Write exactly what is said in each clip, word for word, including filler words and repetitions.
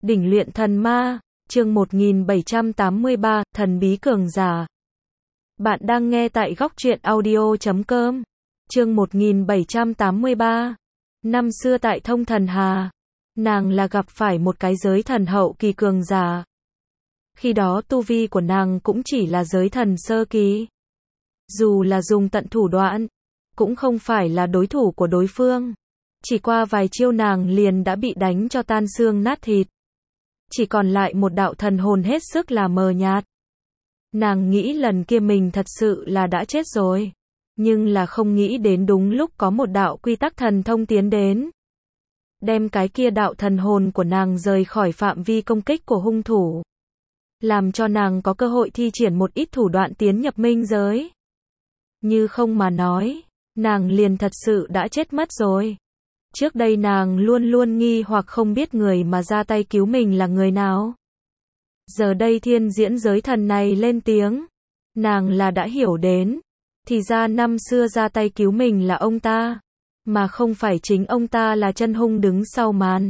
Đỉnh luyện thần ma, chương một nghìn bảy trăm tám mươi ba, thần bí cường giả. Bạn đang nghe tại góc truyện audio chấm com. Chương một nghìn bảy trăm tám mươi ba. Năm xưa tại Thông Thần Hà, nàng là gặp phải một cái giới thần hậu kỳ cường giả. Khi đó tu vi của nàng cũng chỉ là giới thần sơ kỳ. Dù là dùng tận thủ đoạn, cũng không phải là đối thủ của đối phương. Chỉ qua vài chiêu nàng liền đã bị đánh cho tan xương nát thịt. Chỉ còn lại một đạo thần hồn hết sức là mờ nhạt. Nàng nghĩ lần kia mình thật sự là đã chết rồi. Nhưng là không nghĩ đến đúng lúc có một đạo quy tắc thần thông tiến đến. Đem cái kia đạo thần hồn của nàng rời khỏi phạm vi công kích của hung thủ. Làm cho nàng có cơ hội thi triển một ít thủ đoạn tiến nhập minh giới. Như không mà nói, nàng liền thật sự đã chết mất rồi. Trước đây nàng luôn luôn nghi hoặc không biết người mà ra tay cứu mình là người nào. Giờ đây thiên diễn giới thần này lên tiếng. Nàng là đã hiểu đến. Thì ra năm xưa ra tay cứu mình là ông ta. Mà không phải chính ông ta là chân hung đứng sau màn.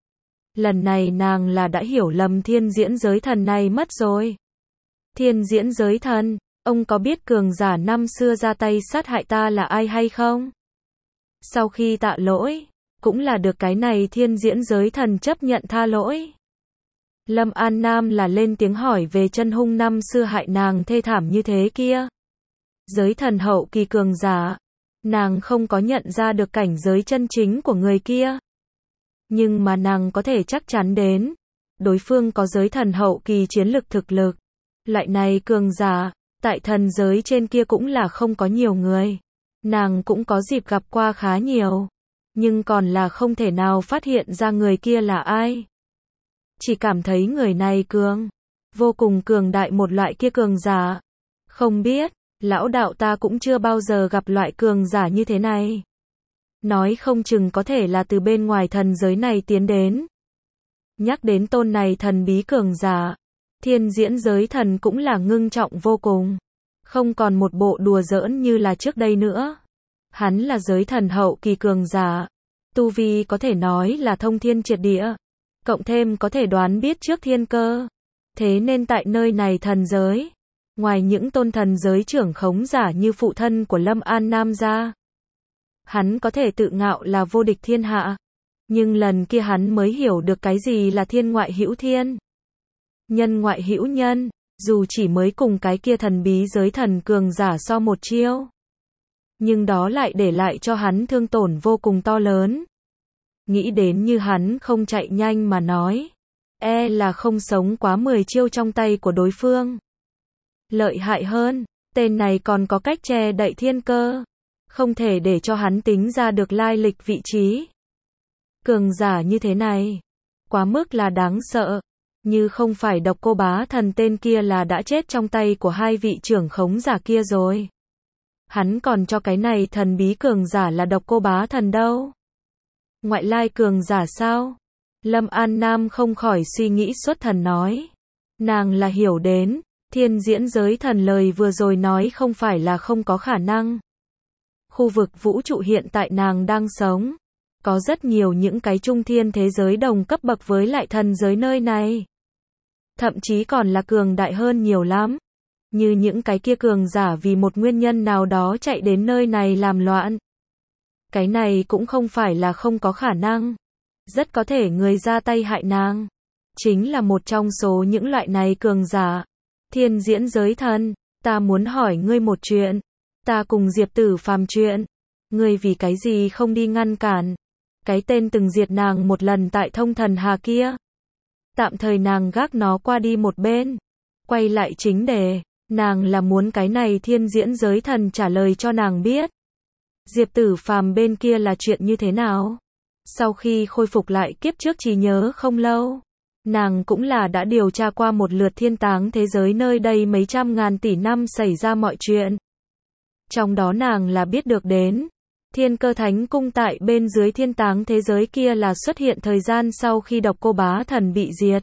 Lần này nàng là đã hiểu lầm thiên diễn giới thần này mất rồi. Thiên diễn giới thần, ông có biết cường giả năm xưa ra tay sát hại ta là ai hay không? Sau khi tạ lỗi, cũng là được cái này thiên diễn giới thần chấp nhận tha lỗi. Lâm An Nam là lên tiếng hỏi về chân hung năm xưa hại nàng thê thảm như thế kia. Giới thần hậu kỳ cường giả, nàng không có nhận ra được cảnh giới chân chính của người kia. Nhưng mà nàng có thể chắc chắn đến, đối phương có giới thần hậu kỳ chiến lực thực lực. Loại này cường giả, tại thần giới trên kia cũng là không có nhiều người. Nàng cũng có dịp gặp qua khá nhiều. Nhưng còn là không thể nào phát hiện ra người kia là ai. Chỉ cảm thấy người này cường, vô cùng cường đại một loại kia cường giả. Không biết, lão đạo ta cũng chưa bao giờ gặp loại cường giả như thế này. Nói không chừng có thể là từ bên ngoài thần giới này tiến đến. Nhắc đến tôn này thần bí cường giả, thiên diễn giới thần cũng là ngưng trọng vô cùng. Không còn một bộ đùa giỡn như là trước đây nữa. Hắn là giới thần hậu kỳ cường giả. Tu vi có thể nói là thông thiên triệt địa. Cộng thêm có thể đoán biết trước thiên cơ. Thế nên tại nơi này thần giới, ngoài những tôn thần giới trưởng khống giả như phụ thân của Lâm An Nam ra, hắn có thể tự ngạo là vô địch thiên hạ. Nhưng lần kia hắn mới hiểu được cái gì là thiên ngoại hữu thiên, nhân ngoại hữu nhân. Dù chỉ mới cùng cái kia thần bí giới thần cường giả so một chiêu, nhưng đó lại để lại cho hắn thương tổn vô cùng to lớn. Nghĩ đến như hắn không chạy nhanh mà nói, e là không sống quá mười chiêu trong tay của đối phương. Lợi hại hơn, tên này còn có cách che đậy thiên cơ, không thể để cho hắn tính ra được lai lịch vị trí. Cường giả như thế này, quá mức là đáng sợ. Như không phải Độc Cô Bá Thần tên kia là đã chết trong tay của hai vị trưởng khống giả kia rồi. Hắn còn cho cái này thần bí cường giả là Độc Cô Bá Thần đâu. Ngoại lai cường giả sao? Lâm An Nam không khỏi suy nghĩ xuất thần nói. Nàng là hiểu đến, thiên diễn giới thần lời vừa rồi nói không phải là không có khả năng. Khu vực vũ trụ hiện tại nàng đang sống, có rất nhiều những cái trung thiên thế giới đồng cấp bậc với lại thần giới nơi này. Thậm chí còn là cường đại hơn nhiều lắm. Như những cái kia cường giả vì một nguyên nhân nào đó chạy đến nơi này làm loạn. Cái này cũng không phải là không có khả năng. Rất có thể người ra tay hại nàng chính là một trong số những loại này cường giả. Thiên diễn giới thần, ta muốn hỏi ngươi một chuyện. Ta cùng Diệp Tử Phàm chuyện. Ngươi vì cái gì không đi ngăn cản cái tên từng diệt nàng một lần tại Thông Thần Hà kia? Tạm thời nàng gác nó qua đi một bên. Quay lại chính đề, nàng là muốn cái này thiên diễn giới thần trả lời cho nàng biết. Diệp Tử Phàm bên kia là chuyện như thế nào? Sau khi khôi phục lại kiếp trước trí nhớ không lâu, nàng cũng là đã điều tra qua một lượt thiên táng thế giới nơi đây mấy trăm ngàn tỷ năm xảy ra mọi chuyện. Trong đó nàng là biết được đến, Thiên Cơ Thánh Cung tại bên dưới thiên táng thế giới kia là xuất hiện thời gian sau khi Độc Cô Bá Thần bị diệt.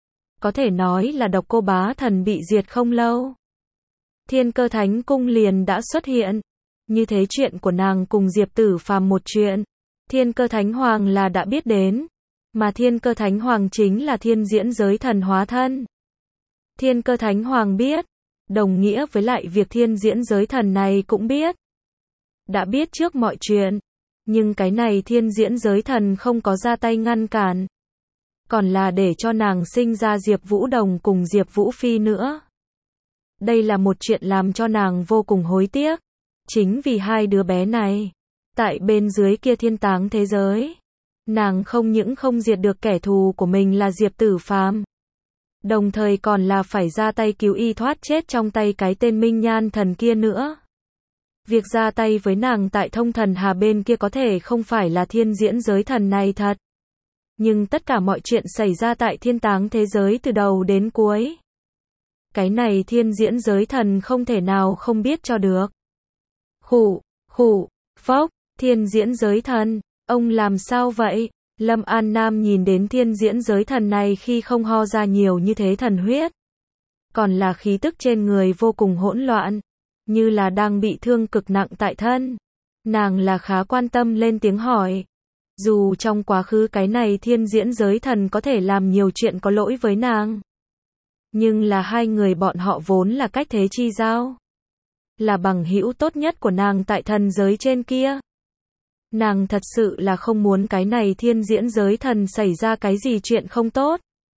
Có thể nói là Độc Cô Bá Thần bị diệt không lâu, Thiên Cơ Thánh Cung liền đã xuất hiện. Như thế chuyện của nàng cùng Diệp Tử Phàm một chuyện, Thiên Cơ Thánh Hoàng là đã biết đến. Mà Thiên Cơ Thánh Hoàng chính là thiên diễn giới thần hóa thân. Thiên Cơ Thánh Hoàng biết, đồng nghĩa với lại việc thiên diễn giới thần này cũng biết. Đã biết trước mọi chuyện, nhưng cái này thiên diễn giới thần không có ra tay ngăn cản. Còn là để cho nàng sinh ra Diệp Vũ Đồng cùng Diệp Vũ Phi nữa. Đây là một chuyện làm cho nàng vô cùng hối tiếc. Chính vì hai đứa bé này, tại bên dưới kia thiên táng thế giới, nàng không những không diệt được kẻ thù của mình là Diệp Tử Phàm, đồng thời còn là phải ra tay cứu y thoát chết trong tay cái tên Minh Nhan thần kia nữa. Việc ra tay với nàng tại Thông Thần Hà bên kia có thể không phải là thiên diễn giới thần này thật. Nhưng tất cả mọi chuyện xảy ra tại thiên táng thế giới từ đầu đến cuối. Cái này thiên diễn giới thần không thể nào không biết cho được. Khụ, khụ, phốc, thiên diễn giới thần, ông làm sao vậy? Lâm An Nam nhìn đến thiên diễn giới thần này khi không ho ra nhiều như thế thần huyết. Còn là khí tức trên người vô cùng hỗn loạn, như là đang bị thương cực nặng tại thân. Nàng là khá quan tâm lên tiếng hỏi. Dù trong quá khứ cái này thiên diễn giới thần có thể làm nhiều chuyện có lỗi với nàng. Nhưng là hai người bọn họ vốn là cách thế chi giao. Là bằng hữu tốt nhất của nàng tại thần giới trên kia. Nàng thật sự là không muốn cái này thiên diễn giới thần xảy ra cái gì chuyện không tốt.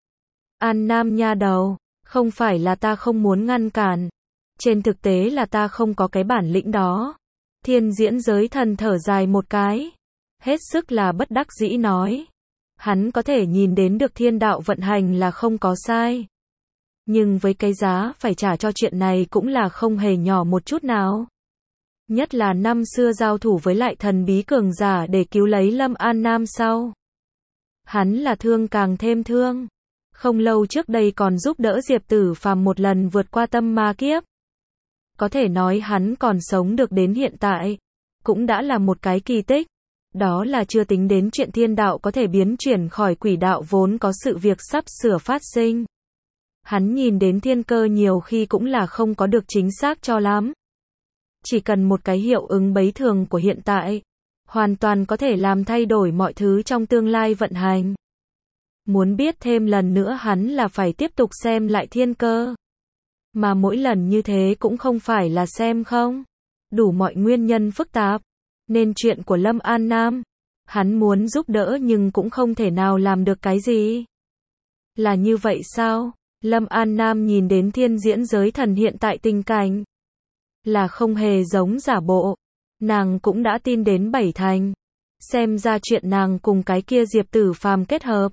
An Nam nha đầu, không phải là ta không muốn ngăn cản. Trên thực tế là ta không có cái bản lĩnh đó. Thiên diễn giới thần thở dài một cái. Hết sức là bất đắc dĩ nói. Hắn có thể nhìn đến được thiên đạo vận hành là không có sai. Nhưng với cái giá phải trả cho chuyện này cũng là không hề nhỏ một chút nào. Nhất là năm xưa giao thủ với lại thần bí cường giả để cứu lấy Lâm An Nam sau. Hắn là thương càng thêm thương. Không lâu trước đây còn giúp đỡ Diệp Tử Phàm một lần vượt qua tâm ma kiếp. Có thể nói hắn còn sống được đến hiện tại. Cũng đã là một cái kỳ tích. Đó là chưa tính đến chuyện thiên đạo có thể biến chuyển khỏi quỷ đạo vốn có sự việc sắp sửa phát sinh. Hắn nhìn đến thiên cơ nhiều khi cũng là không có được chính xác cho lắm. Chỉ cần một cái hiệu ứng bấy thường của hiện tại, hoàn toàn có thể làm thay đổi mọi thứ trong tương lai vận hành. Muốn biết thêm lần nữa hắn là phải tiếp tục xem lại thiên cơ. Mà mỗi lần như thế cũng không phải là xem không. Đủ mọi nguyên nhân phức tạp. Nên chuyện của Lâm An Nam, hắn muốn giúp đỡ nhưng cũng không thể nào làm được cái gì. Là như vậy sao? Lâm An Nam nhìn đến thiên diễn giới thần hiện tại tình cảnh. Là không hề giống giả bộ. Nàng cũng đã tin đến bảy thành. Xem ra chuyện nàng cùng cái kia Diệp Tử Phàm kết hợp.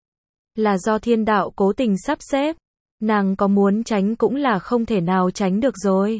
Là do thiên đạo cố tình sắp xếp. Nàng có muốn tránh cũng là không thể nào tránh được rồi.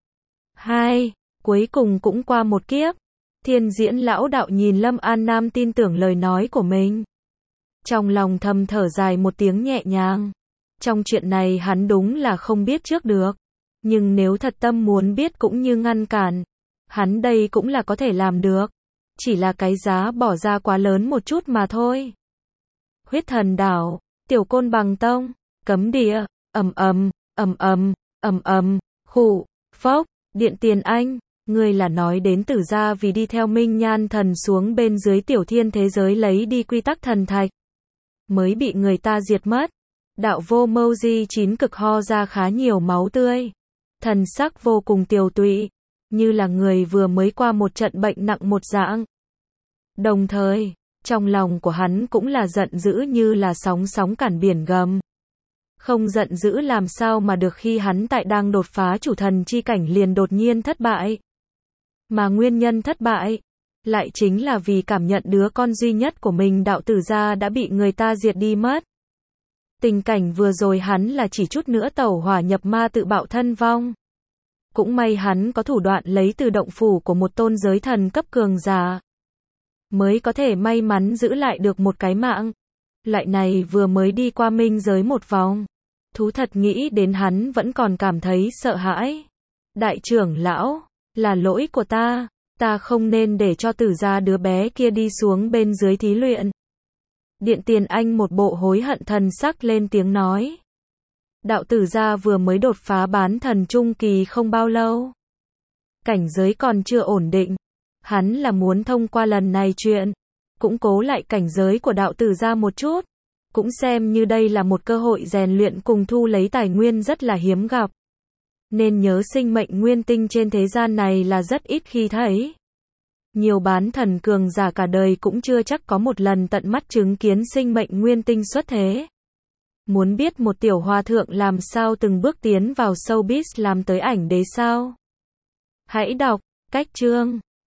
Hai, cuối cùng cũng qua một kiếp. Thiên diễn lão đạo nhìn Lâm An Nam tin tưởng lời nói của mình. Trong lòng thầm thở dài một tiếng nhẹ nhàng. Trong chuyện này hắn đúng là không biết trước được. Nhưng nếu thật tâm muốn biết cũng như ngăn cản. Hắn đây cũng là có thể làm được. Chỉ là cái giá bỏ ra quá lớn một chút mà thôi. Huyết Thần Đảo, Tiểu Côn Bằng Tông, Cấm Địa, ầm ầm, ầm ầm, ầm ầm, khụ, phốc, Điện Tiền Anh. Ngươi là nói đến Tử gia vì đi theo Minh Nhan thần xuống bên dưới tiểu thiên thế giới lấy đi quy tắc thần thạch. Mới bị người ta diệt mất. Đạo vô mâu di chín cực ho ra khá nhiều máu tươi. Thần sắc vô cùng tiều tụy. Như là người vừa mới qua một trận bệnh nặng một dạng. Đồng thời, trong lòng của hắn cũng là giận dữ như là sóng sóng cản biển gầm. Không giận dữ làm sao mà được khi hắn tại đang đột phá chủ thần chi cảnh liền đột nhiên thất bại. Mà nguyên nhân thất bại, lại chính là vì cảm nhận đứa con duy nhất của mình đạo tử gia đã bị người ta diệt đi mất. Tình cảnh vừa rồi hắn là chỉ chút nữa tẩu hỏa nhập ma tự bạo thân vong. Cũng may hắn có thủ đoạn lấy từ động phủ của một tôn giới thần cấp cường giả. Mới có thể may mắn giữ lại được một cái mạng. Lại này vừa mới đi qua minh giới một vòng. Thú thật nghĩ đến hắn vẫn còn cảm thấy sợ hãi. Đại trưởng lão, là lỗi của ta. Ta không nên để cho tử gia đứa bé kia đi xuống bên dưới thí luyện. Điện Tiền Anh một bộ hối hận thần sắc lên tiếng nói. Đạo tử gia vừa mới đột phá bán thần trung kỳ không bao lâu. Cảnh giới còn chưa ổn định. Hắn là muốn thông qua lần này chuyện. cũng cố lại cảnh giới của đạo tử gia một chút. Cũng xem như đây là một cơ hội rèn luyện cùng thu lấy tài nguyên rất là hiếm gặp. Nên nhớ sinh mệnh nguyên tinh trên thế gian này là rất ít khi thấy. Nhiều bán thần cường giả cả đời cũng chưa chắc có một lần tận mắt chứng kiến sinh mệnh nguyên tinh xuất thế. Muốn biết một tiểu hòa thượng làm sao từng bước tiến vào showbiz làm tới ảnh đế sao? Hãy đọc cách chương